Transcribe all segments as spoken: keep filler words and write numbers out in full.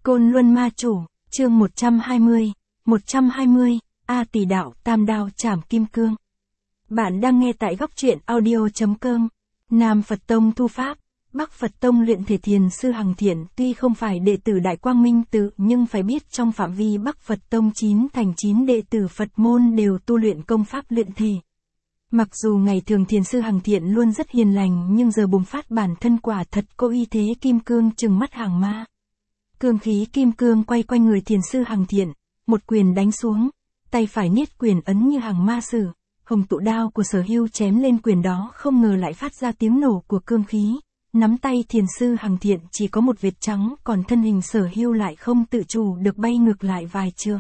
Côn Luân Ma Chủ, chương một trăm hai mươi, một trăm hai mươi, A Tỷ Đạo Tam Đao Trảm Kim Cương. Bạn đang nghe tại góc truyện audio.com. Nam Phật Tông thu pháp, Bắc Phật Tông luyện thể Thiền sư Hằng Thiện tuy không phải đệ tử Đại Quang Minh Tự nhưng phải biết trong phạm vi Bắc Phật Tông chín thành chín đệ tử Phật môn đều tu luyện công pháp luyện thể. Mặc dù ngày thường Thiền sư Hằng Thiện luôn rất hiền lành nhưng giờ bùng phát bản thân quả thật có uy thế kim cương trừng mắt hàng ma. Cương khí kim cương quay quanh người Thiền sư Hằng Thiện, một quyền đánh xuống, tay phải niết quyền ấn như hàng ma sử, hồng tụ đao của Sở Hưu chém lên quyền đó không ngờ lại phát ra tiếng nổ của cương khí. Nắm tay Thiền sư Hằng Thiện chỉ có một vệt trắng, còn thân hình Sở Hưu lại không tự chủ được bay ngược lại vài trượng.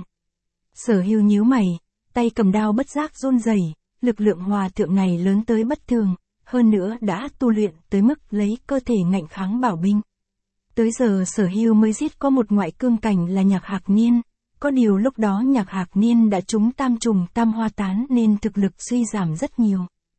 Sở Hưu nhíu mày, tay cầm đao bất giác run rẩy, lực lượng hòa thượng này lớn tới bất thường, hơn nữa đã tu luyện tới mức lấy cơ thể ngạnh kháng bảo binh. Tới giờ Sở Hưu mới giết có một ngoại cương cảnh là Nhạc Hạc Niên, có điều lúc đó Nhạc Hạc Niên đã trúng tam trùng tam hoa tán nên thực lực suy giảm rất nhiều.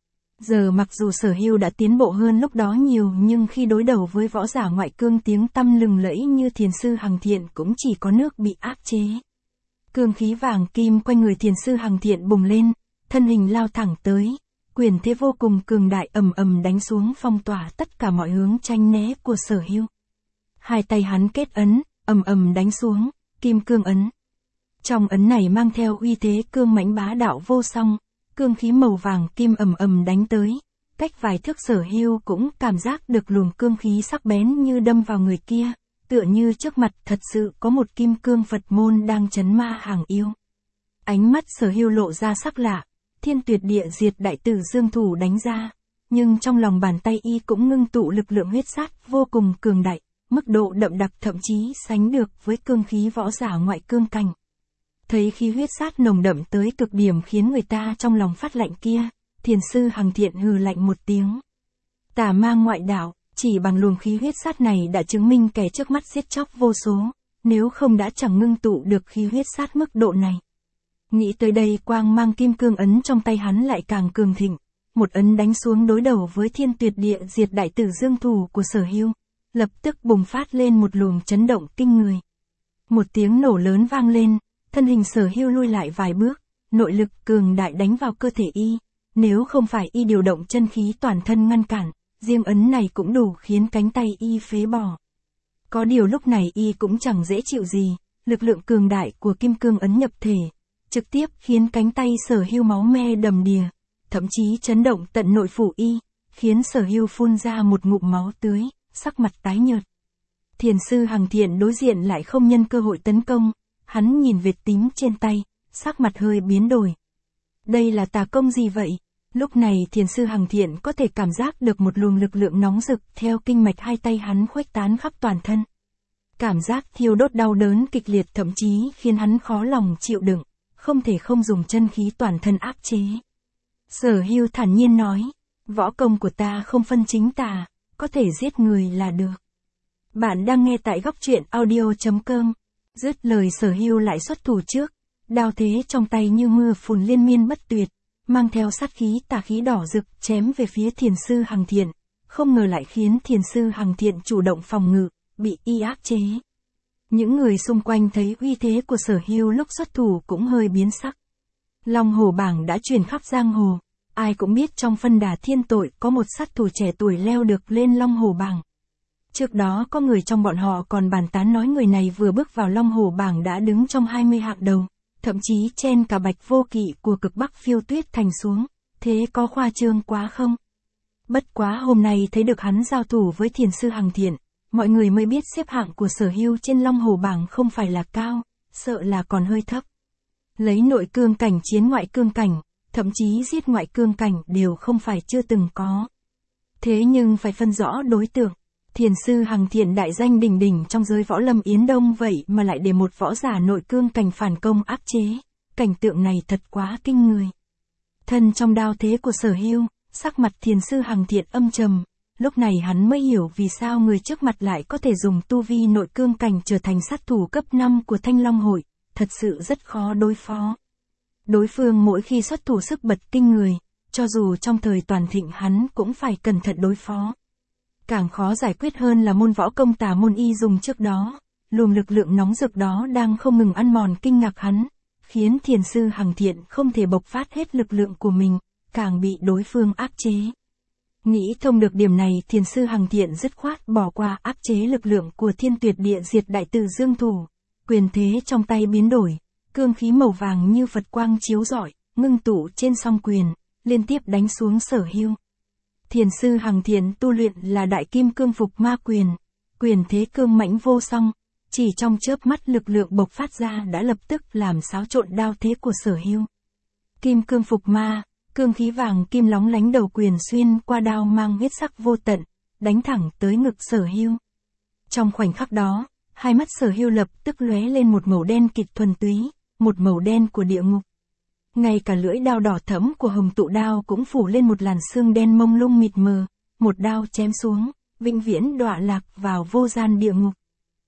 Giờ mặc dù Sở Hưu đã tiến bộ hơn lúc đó nhiều nhưng khi đối đầu với võ giả ngoại cương tiếng tăm lừng lẫy như Thiền sư Hằng Thiện cũng chỉ có nước bị áp chế. Cương khí vàng kim quanh người Thiền sư Hằng Thiện bùng lên, thân hình lao thẳng tới, quyền thế vô cùng cường đại ầm ầm đánh xuống phong tỏa tất cả mọi hướng tranh né của Sở Hưu. Hai tay hắn kết ấn, ầm ầm đánh xuống, kim cương ấn. Trong ấn này mang theo uy thế cương mãnh bá đạo vô song, cương khí màu vàng kim ầm ầm đánh tới, cách vài thước Sở Hưu cũng cảm giác được luồng cương khí sắc bén như đâm vào người kia, tựa như trước mặt thật sự có một kim cương Phật môn đang trấn ma hàng yêu. Ánh mắt Sở Hưu lộ ra sắc lạ, Thiên Tuyệt Địa Diệt Đại Tử Dương thủ đánh ra, nhưng trong lòng bàn tay y cũng ngưng tụ lực lượng huyết sát vô cùng cường đại, mức độ đậm đặc thậm chí sánh được với cương khí võ giả ngoại cương cảnh. Thấy khí huyết sát nồng đậm tới cực điểm khiến người ta trong lòng phát lạnh kia, Thiền sư Hằng Thiện hừ lạnh một tiếng. Tà ma ngoại đạo, chỉ bằng luồng khí huyết sát này đã chứng minh kẻ trước mắt giết chóc vô số, nếu không đã chẳng ngưng tụ được khí huyết sát mức độ này. Nghĩ tới đây quang mang kim cương ấn trong tay hắn lại càng cường thịnh, một ấn đánh xuống đối đầu với Thiên Tuyệt Địa Diệt Đại Tử Dương thủ của Sở Hưu, lập tức bùng phát lên một luồng chấn động kinh người. Một tiếng nổ lớn vang lên, thân hình Sở Hưu lui lại vài bước, nội lực cường đại đánh vào cơ thể y, nếu không phải y điều động chân khí toàn thân ngăn cản, riêng ấn này cũng đủ khiến cánh tay y phế bỏ. Có điều lúc này y cũng chẳng dễ chịu gì, lực lượng cường đại của kim cương ấn nhập thể, trực tiếp khiến cánh tay Sở Hưu máu me đầm đìa, thậm chí chấn động tận nội phủ y, khiến Sở Hưu phun ra một ngụm máu tươi, sắc mặt tái nhợt. Thiền sư Hằng Thiện đối diện lại không nhân cơ hội tấn công, hắn nhìn vệt tím trên tay, sắc mặt hơi biến đổi. Đây là tà công gì vậy? Lúc này Thiền sư Hằng Thiện có thể cảm giác được một luồng lực lượng nóng rực theo kinh mạch hai tay hắn khuếch tán khắp toàn thân. Cảm giác thiêu đốt đau đớn kịch liệt thậm chí khiến hắn khó lòng chịu đựng, không thể không dùng chân khí toàn thân áp chế. Sở Hưu thản nhiên nói, võ công của ta không phân chính tà, có thể giết người là được. Bạn đang nghe tại góc truyện audio.com. Dứt lời Sở Hưu lại xuất thủ trước, đao thế trong tay như mưa phùn liên miên bất tuyệt, mang theo sát khí tà khí đỏ rực chém về phía Thiền sư Hằng Thiện, không ngờ lại khiến Thiền sư Hằng Thiện chủ động phòng ngự, bị y áp chế. Những người xung quanh thấy uy thế của Sở Hưu lúc xuất thủ cũng hơi biến sắc. Long Hổ bảng đã truyền khắp giang hồ, ai cũng biết trong phân đà thiên tội có một sát thủ trẻ tuổi leo được lên Long Hổ bảng. Trước đó có người trong bọn họ còn bàn tán nói người này vừa bước vào Long Hổ bảng đã đứng trong hai mươi hạng đầu, thậm chí chen cả Bạch Vô Kỵ của Cực Bắc Phiêu Tuyết Thành xuống, thế có khoa trương quá không? Bất quá hôm nay thấy được hắn giao thủ với Thiền sư Hằng Thiện, mọi người mới biết xếp hạng của Sở Hưu trên Long Hổ bảng không phải là cao, sợ là còn hơi thấp. Lấy nội cương cảnh chiến ngoại cương cảnh, thậm chí giết ngoại cương cảnh đều không phải chưa từng có. Thế nhưng phải phân rõ đối tượng. Thiền sư Hằng Thiện đại danh đỉnh đỉnh trong giới võ lâm Yến Đông vậy mà lại để một võ giả nội cương cảnh phản công áp chế, cảnh tượng này thật quá kinh người. Thân trong đao thế của Sở Hưu, sắc mặt Thiền sư Hằng Thiện âm trầm, lúc này hắn mới hiểu vì sao người trước mặt lại có thể dùng tu vi nội cương cảnh trở thành sát thủ cấp năm của Thanh Long Hội, thật sự rất khó đối phó. Đối phương mỗi khi xuất thủ sức bật kinh người, cho dù trong thời toàn thịnh hắn cũng phải cẩn thận đối phó. Càng khó giải quyết hơn là môn võ công tà môn y dùng trước đó, luồng lực lượng nóng rực đó đang không ngừng ăn mòn kinh ngạc hắn, khiến thiền sư Hằng Thiện không thể bộc phát hết lực lượng của mình, càng bị đối phương áp chế. Nghĩ thông được điểm này, thiền sư Hằng Thiện dứt khoát bỏ qua áp chế lực lượng của Thiên Tuyệt Địa Diệt Đại Từ Dương thủ, quyền thế trong tay biến đổi, cương khí màu vàng như Phật quang chiếu rọi, ngưng tụ trên song quyền, liên tiếp đánh xuống Sở Hưu. Thiền sư Hằng Thiện tu luyện là Đại Kim Cương Phục Ma Quyền, quyền thế cương mãnh vô song, chỉ trong chớp mắt lực lượng bộc phát ra đã lập tức làm xáo trộn đao thế của Sở Hưu. Kim Cương Phục Ma, cương khí vàng kim lóng lánh đầu quyền xuyên qua đao mang huyết sắc vô tận, đánh thẳng tới ngực Sở Hưu. Trong khoảnh khắc đó, hai mắt Sở Hưu lập tức lóe lên một màu đen kịt thuần túy, một màu đen của địa ngục. Ngay cả lưỡi đao đỏ thẫm của hồng tụ đao cũng phủ lên một làn sương đen mông lung mịt mờ, một đao chém xuống, vĩnh viễn đọa lạc vào vô gian địa ngục.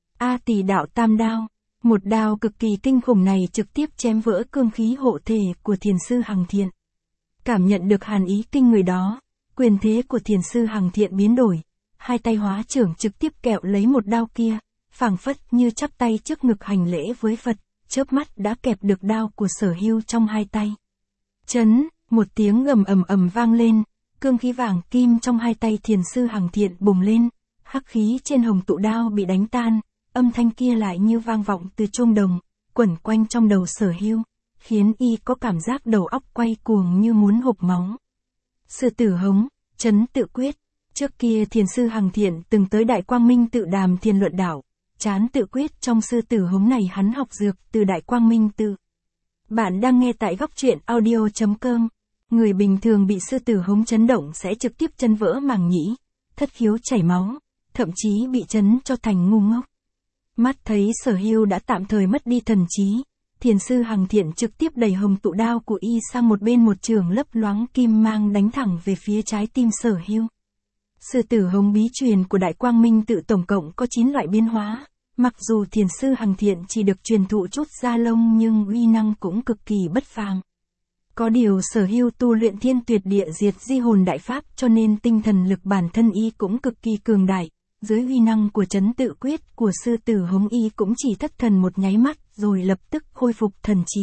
A Tỷ Đạo Tam Đao, một đao cực kỳ kinh khủng này trực tiếp chém vỡ cương khí hộ thể của thiền sư Hằng Thiện. Cảm nhận được hàn ý kinh người đó, quyền thế của thiền sư Hằng Thiện biến đổi, hai tay hóa trưởng trực tiếp kẹo lấy một đao kia, phảng phất như chắp tay trước ngực hành lễ với Phật, chớp mắt đã kẹp được đao của Sở Hưu trong hai tay. Chấn, một tiếng gầm ầm ầm vang lên, cương khí vàng kim trong hai tay thiền sư Hằng Thiện bùng lên, hắc khí trên hồng tụ đao bị đánh tan, âm thanh kia lại như vang vọng từ chuông đồng, quẩn quanh trong đầu Sở Hưu, khiến y có cảm giác đầu óc quay cuồng như muốn hộc máu. Sư tử hống, chấn tự quyết. Trước kia thiền sư Hằng Thiện từng tới Đại Quang Minh Tự Đàm Thiền Luận Đạo, chán tự quyết trong sư tử hống này hắn học dược từ Đại Quang Minh Tự. Bạn đang nghe tại góc truyện audio chấm com. Người bình thường bị sư tử hống chấn động sẽ trực tiếp chân vỡ màng nhĩ, thất khiếu chảy máu, thậm chí bị chấn cho thành ngu ngốc. Mắt thấy Sở Hưu đã tạm thời mất đi thần trí, thiền sư Hằng Thiện trực tiếp đẩy hồng tụ đao của y sang một bên, một trường lấp loáng kim mang đánh thẳng về phía trái tim Sở Hưu. Sư tử hống bí truyền của Đại Quang Minh Tự tổng cộng có chín loại biến hóa, mặc dù thiền sư Hằng Thiện chỉ được truyền thụ chút da lông nhưng uy năng cũng cực kỳ bất phàm. Có điều Sở Hưu tu luyện Thiên Tuyệt Địa Diệt Di Hồn Đại Pháp cho nên tinh thần lực bản thân y cũng cực kỳ cường đại, dưới uy năng của chấn tự quyết của sư tử hống y cũng chỉ thất thần một nháy mắt rồi lập tức khôi phục thần trí.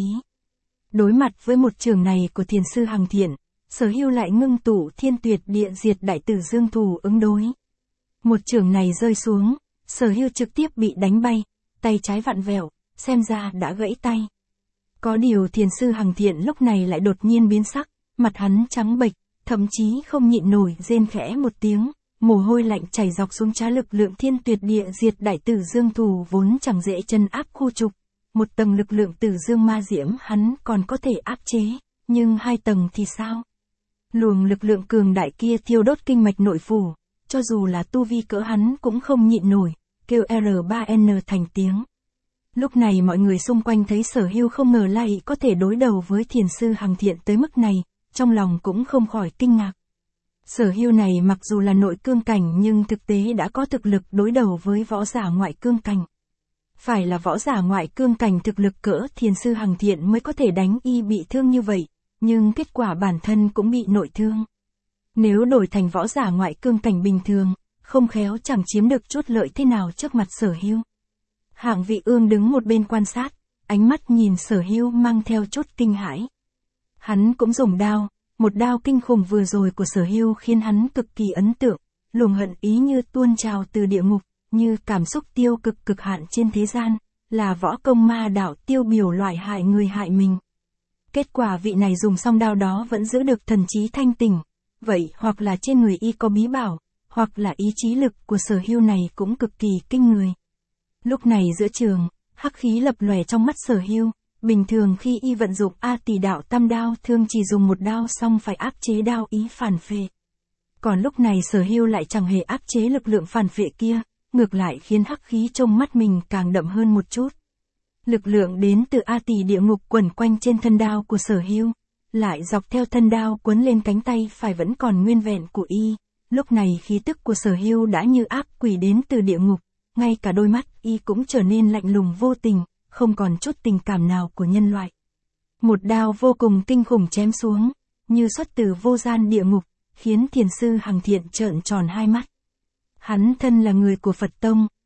Đối mặt với một trường này của thiền sư Hằng Thiện, Sở Hưu lại ngưng tụ Thiên Tuyệt Địa Diệt Đại Từ Dương thủ ứng đối. Một trường này rơi xuống, Sở Hưu trực tiếp bị đánh bay, tay trái vặn vẹo, xem ra đã gãy tay. Có điều thiền sư Hằng Thiện lúc này lại đột nhiên biến sắc, mặt hắn trắng bệch, thậm chí không nhịn nổi rên khẽ một tiếng, mồ hôi lạnh chảy dọc xuống trán. Lực lượng Thiên Tuyệt Địa Diệt Đại Từ Dương thủ vốn chẳng dễ chân áp khu trục, một tầng lực lượng Từ Dương ma diễm hắn còn có thể áp chế, nhưng hai tầng thì sao? Luồng lực lượng cường đại kia thiêu đốt kinh mạch nội phủ, cho dù là tu vi cỡ hắn cũng không nhịn nổi, kêu R ba N thành tiếng. Lúc này mọi người xung quanh thấy Sở Hưu không ngờ lại có thể đối đầu với thiền sư Hằng Thiện tới mức này, trong lòng cũng không khỏi kinh ngạc. Sở Hưu này mặc dù là nội cương cảnh nhưng thực tế đã có thực lực đối đầu với võ giả ngoại cương cảnh. Phải là võ giả ngoại cương cảnh thực lực cỡ thiền sư Hằng Thiện mới có thể đánh y bị thương như vậy, nhưng kết quả bản thân cũng bị nội thương. Nếu đổi thành võ giả ngoại cương cảnh bình thường, không khéo chẳng chiếm được chút lợi thế nào trước mặt Sở Hưu. Hạng Vị Ương đứng một bên quan sát, ánh mắt nhìn Sở Hưu mang theo chút kinh hãi. Hắn cũng dùng đao, một đao kinh khủng vừa rồi của Sở Hưu khiến hắn cực kỳ ấn tượng, luồng hận ý như tuôn trào từ địa ngục, như cảm xúc tiêu cực cực hạn trên thế gian, là võ công ma đạo tiêu biểu loại hại người hại mình. Kết quả vị này dùng xong đao đó vẫn giữ được thần trí thanh tỉnh, vậy hoặc là trên người y có bí bảo, hoặc là ý chí lực của Sở Hưu này cũng cực kỳ kinh người. Lúc này giữa trường, hắc khí lập lòe trong mắt Sở Hưu, bình thường khi y vận dụng A Tỷ Đạo Tam Đao thường chỉ dùng một đao xong phải áp chế đao ý phản phệ. Còn lúc này Sở Hưu lại chẳng hề áp chế lực lượng phản phệ kia, ngược lại khiến hắc khí trong mắt mình càng đậm hơn một chút. Lực lượng đến từ A Tỷ địa ngục quẩn quanh trên thân đao của Sở Hưu, lại dọc theo thân đao quấn lên cánh tay phải vẫn còn nguyên vẹn của y. Lúc này khí tức của Sở Hưu đã như ác quỷ đến từ địa ngục, ngay cả đôi mắt y cũng trở nên lạnh lùng vô tình, không còn chút tình cảm nào của nhân loại. Một đao vô cùng kinh khủng chém xuống, như xuất từ vô gian địa ngục, khiến thiền sư Hằng Thiện trợn tròn hai mắt. Hắn thân là người của Phật Tông,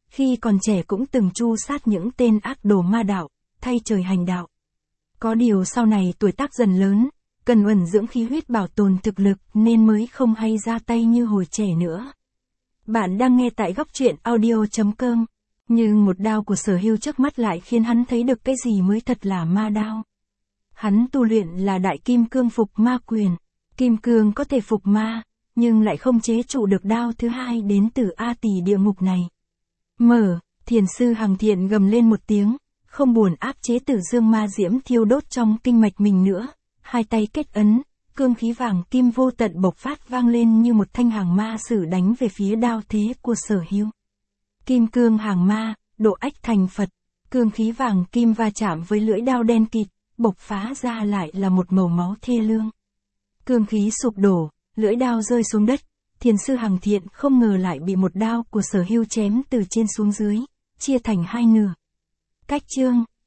khi còn trẻ cũng từng tru sát những tên ác đồ ma đạo, thay trời hành đạo. Có điều sau này tuổi tác dần lớn, cần ẩn dưỡng khí huyết bảo tồn thực lực nên mới không hay ra tay như hồi trẻ nữa. Bạn đang nghe tại góc truyện audio.com. Nhưng một đao của Sở Hưu trước mắt lại khiến hắn thấy được cái gì mới thật là ma đao. Hắn tu luyện là đại kim cương phục ma quyền. Kim cương có thể phục ma, nhưng lại không chế trụ được đao thứ hai đến từ A Tỳ địa ngục này. Mở, thiền sư Hằng Thiện gầm lên một tiếng, không buồn áp chế tử dương ma diễm thiêu đốt trong kinh mạch mình nữa. Hai tay kết ấn, cương khí vàng kim vô tận bộc phát vang lên như một thanh hàng ma sử đánh về phía đao thế của Sở Hưu. Kim cương hàng ma, độ ách thành Phật, cương khí vàng kim va chạm với lưỡi đao đen kịt, bộc phá ra lại là một màu máu thê lương. Cương khí sụp đổ, lưỡi đao rơi xuống đất, thiền sư Hằng Thiện không ngờ lại bị một đao của Sở Hưu chém từ trên xuống dưới, chia thành hai nửa. Cách chương,